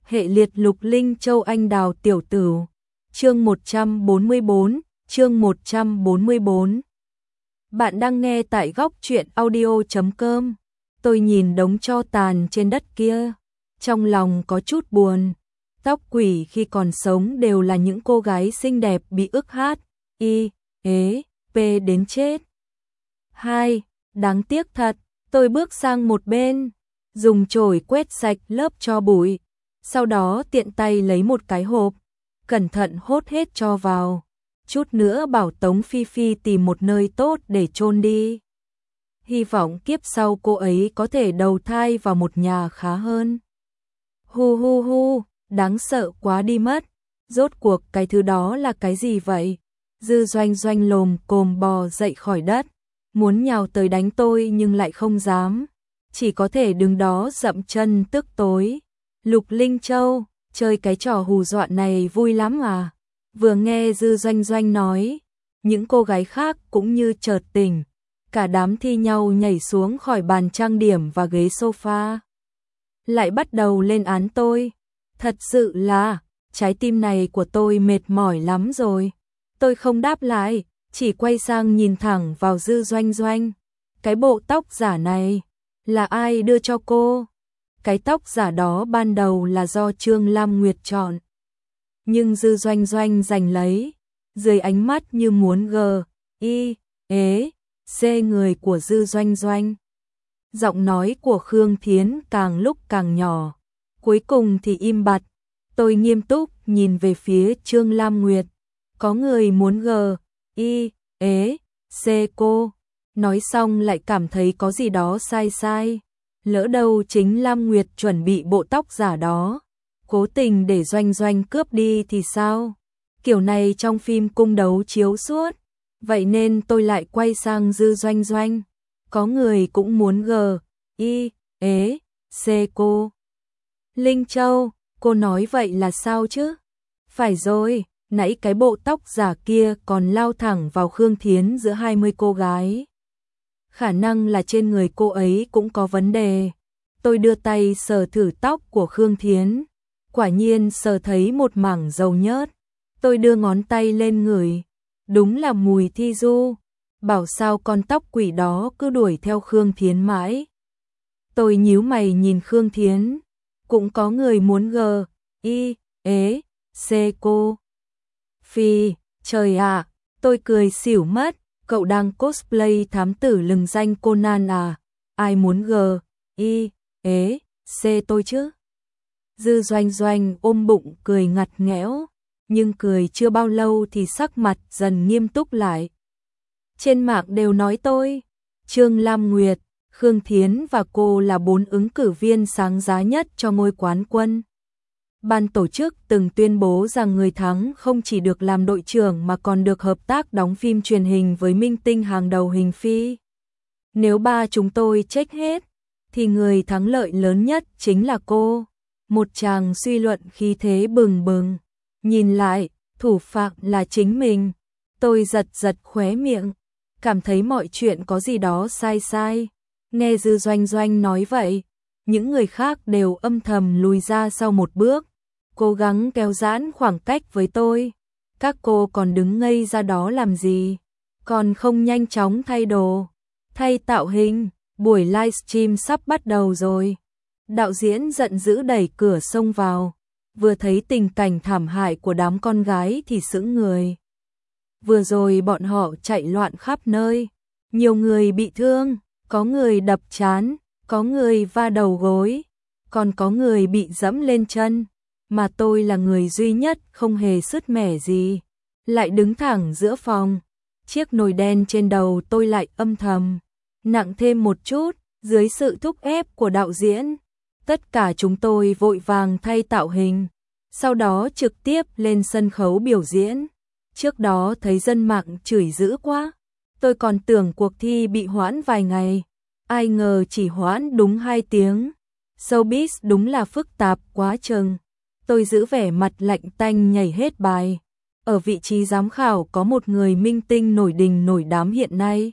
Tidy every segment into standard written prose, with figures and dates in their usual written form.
Hệ liệt Lục Linh Châu anh đào tiểu tử. Chương 144, chương 144. Bạn đang nghe tại góc truyện audio.com. Tôi nhìn đống tro tàn trên đất kia, trong lòng có chút buồn. Tóc quỷ khi còn sống đều là những cô gái xinh đẹp bị ức hát, y, ế, p đến chết. 2. Đáng tiếc thật, tôi bước sang một bên, dùng chổi quét sạch lớp tro bụi, sau đó tiện tay lấy một cái hộp, cẩn thận hốt hết tro vào, chút nữa bảo Tống Phi Phi tìm một nơi tốt để chôn đi. Hy vọng kiếp sau cô ấy có thể đầu thai vào một nhà khá hơn. Hu hu hu, đáng sợ quá đi mất. Rốt cuộc cái thứ đó là cái gì vậy? Dư Doanh Doanh lồm cồm bò dậy khỏi đất, muốn nhào tới đánh tôi nhưng lại không dám, chỉ có thể đứng đó dậm chân tức tối. Lục Linh Châu, chơi cái trò hù dọa này vui lắm à? Vừa nghe Dư Doanh Doanh nói, những cô gái khác cũng như chợt tỉnh, cả đám thi nhau nhảy xuống khỏi bàn trang điểm và ghế sofa. Lại bắt đầu lên án tôi. Thật sự là, trái tim này của tôi mệt mỏi lắm rồi. Tôi không đáp lại, chỉ quay sang nhìn thẳng vào Dư Doanh Doanh. Cái bộ tóc giả này, là ai đưa cho cô? Cái tóc giả đó ban đầu là do Trương Lam Nguyệt chọn, nhưng Dư Doanh Doanh giành lấy, dưới ánh mắt như muốn xê người của Dư Doanh Doanh. Giọng nói của Khương Thiến càng lúc càng nhỏ, cuối cùng thì im bặt. Tôi nghiêm túc nhìn về phía Trương Lam Nguyệt. Có người muốn xê cô. Nói xong lại cảm thấy có gì đó sai sai. Lỡ đâu chính Lam Nguyệt chuẩn bị bộ tóc giả đó, cố tình để Doanh Doanh cướp đi thì sao? Kiểu này trong phim cung đấu chiếu suốt. Vậy nên tôi lại quay sang Dư Doanh Doanh. Có người cũng muốn xê cô. Linh Châu, cô nói vậy là sao chứ? Phải rồi, nãy cái bộ tóc giả kia còn lao thẳng vào Khương Thiến giữa 20 cô gái. Khả năng là trên người cô ấy cũng có vấn đề. Tôi đưa tay sờ thử tóc của Khương Thiến, quả nhiên sờ thấy một mảng dầu nhớt. Tôi đưa ngón tay lên ngửi, đúng là mùi thi du. Bảo sao con tóc quỷ đó cứ đuổi theo Khương Thiến mãi. Tôi nhíu mày nhìn Khương Thiến, cũng có người muốn xê cô. Phi, trời ạ, tôi cười xỉu mất. Cậu đang cosplay thám tử lừng danh Conan à? Ai muốn xê tôi chứ? Dư Doanh Doanh ôm bụng cười ngặt nghẽo, nhưng cười chưa bao lâu thì sắc mặt dần nghiêm túc lại. Trên mạng đều nói tôi, Trương Lam Nguyệt, Khương Thiến và cô là 4 ứng cử viên sáng giá nhất cho ngôi quán quân. Ban tổ chức từng tuyên bố rằng người thắng không chỉ được làm đội trưởng mà còn được hợp tác đóng phim truyền hình với minh tinh hàng đầu hình phi. Nếu ba chúng tôi check hết, thì người thắng lợi lớn nhất chính là cô. Một chàng suy luận khí thế bừng bừng. Nhìn lại, thủ phạm là chính mình. Tôi giật giật khóe miệng, cảm thấy mọi chuyện có gì đó sai sai. Nghe Dư Doanh Doanh nói vậy, những người khác đều âm thầm lùi ra sau một bước, cố gắng kéo giãn khoảng cách với tôi. Các cô còn đứng ngây ra đó làm gì? Còn không nhanh chóng thay đồ, thay tạo hình, buổi livestream sắp bắt đầu rồi. Đạo diễn giận dữ đẩy cửa xông vào, vừa thấy tình cảnh thảm hại của đám con gái thì sững người. Vừa rồi bọn họ chạy loạn khắp nơi, nhiều người bị thương, có người đập trán, có người va đầu gối, còn có người bị dẫm lên chân. Mà tôi là người duy nhất không hề sứt mẻ gì, lại đứng thẳng giữa phòng. Chiếc nồi đen trên đầu tôi lại âm thầm nặng thêm một chút. Dưới sự thúc ép của đạo diễn, tất cả chúng tôi vội vàng thay tạo hình, sau đó trực tiếp lên sân khấu biểu diễn. Trước đó thấy dân mạng chửi dữ quá, tôi còn tưởng cuộc thi bị hoãn vài ngày, ai ngờ chỉ hoãn đúng 2 tiếng. Showbiz đúng là phức tạp quá chừng. Tôi giữ vẻ mặt lạnh tanh nhảy hết bài. Ở vị trí giám khảo có một người minh tinh nổi đình nổi đám hiện nay.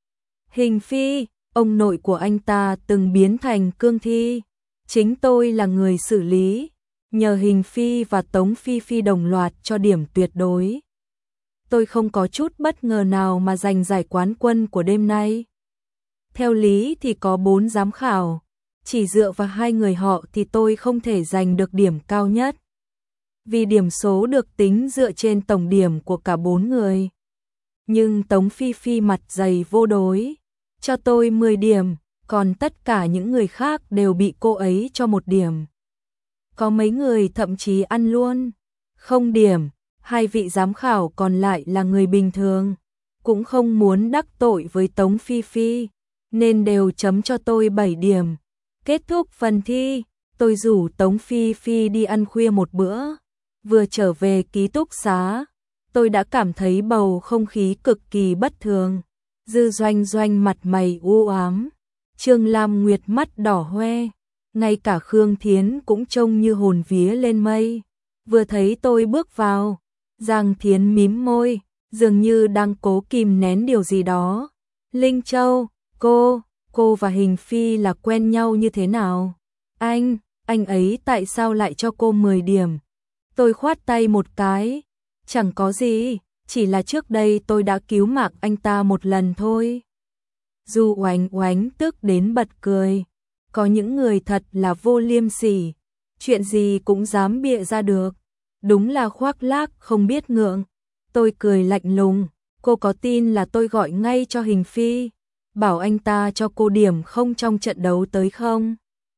Hình Phi, ông nội của anh ta từng biến thành cương thi. Chính tôi là người xử lý. nhờ Hình Phi và Tống Phi Phi đồng loạt cho điểm tuyệt đối. Tôi không có chút bất ngờ nào mà giành giải quán quân của đêm nay. Theo lý thì có 4 giám khảo, chỉ dựa vào 2 người họ thì tôi không thể giành được điểm cao nhất. Vì điểm số được tính dựa trên tổng điểm của cả 4 người. Nhưng Tống Phi Phi mặt dày vô đối, cho tôi 10 điểm, còn tất cả những người khác đều bị cô ấy cho 1 điểm. Có mấy người thậm chí ăn luôn 0 điểm, 2 vị giám khảo còn lại là người bình thường, cũng không muốn đắc tội với Tống Phi Phi, nên đều chấm cho tôi 7 điểm. Kết thúc phần thi, tôi rủ Tống Phi Phi đi ăn khuya một bữa. Vừa trở về ký túc xá, tôi đã cảm thấy bầu không khí cực kỳ bất thường. Dư Doanh Doanh mặt mày u ám, Trương Lam Nguyệt mắt đỏ hoe, ngay cả Khương Thiến cũng trông như hồn vía lên mây. Vừa thấy tôi bước vào, Giang Thiến mím môi, dường như đang cố kìm nén điều gì đó. Linh Châu, cô và Hình Phi là quen nhau như thế nào? Anh ấy tại sao lại cho cô 10 điểm? Tôi khoát tay một cái, chẳng có gì, chỉ là trước đây tôi đã cứu mạng anh ta một lần thôi. Du Oánh Oánh tức đến bật cười, có những người thật là vô liêm sỉ, chuyện gì cũng dám bịa ra được, đúng là khoác lác không biết ngượng. Tôi cười lạnh lùng, cô có tin là tôi gọi ngay cho Hình Phi, bảo anh ta cho cô điểm không trong trận đấu tới không?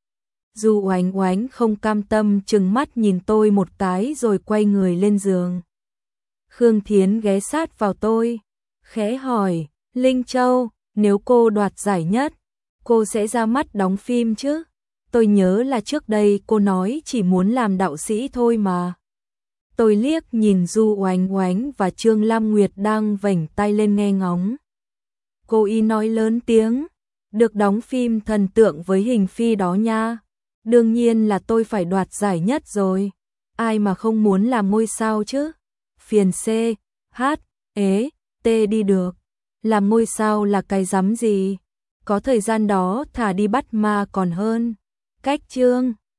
Du Oánh Oánh không cam tâm trừng mắt nhìn tôi một cái rồi quay người lên giường. Khương Thiến ghé sát vào tôi, khẽ hỏi, Linh Châu, nếu cô đoạt giải nhất, cô sẽ ra mắt đóng phim chứ? Tôi nhớ là trước đây cô nói chỉ muốn làm đạo sĩ thôi mà. Tôi liếc nhìn Du Oánh Oánh và Trương Lam Nguyệt đang vểnh tay lên nghe ngóng. Cô y nói lớn tiếng, được đóng phim thần tượng với Hình Phi đó nha. Đương nhiên là tôi phải đoạt giải nhất rồi. Ai mà không muốn làm ngôi sao chứ? Phiền C, H, ế, T đi được. Làm ngôi sao là cái rắm gì? Có thời gian đó thả đi bắt ma còn hơn. Cách chương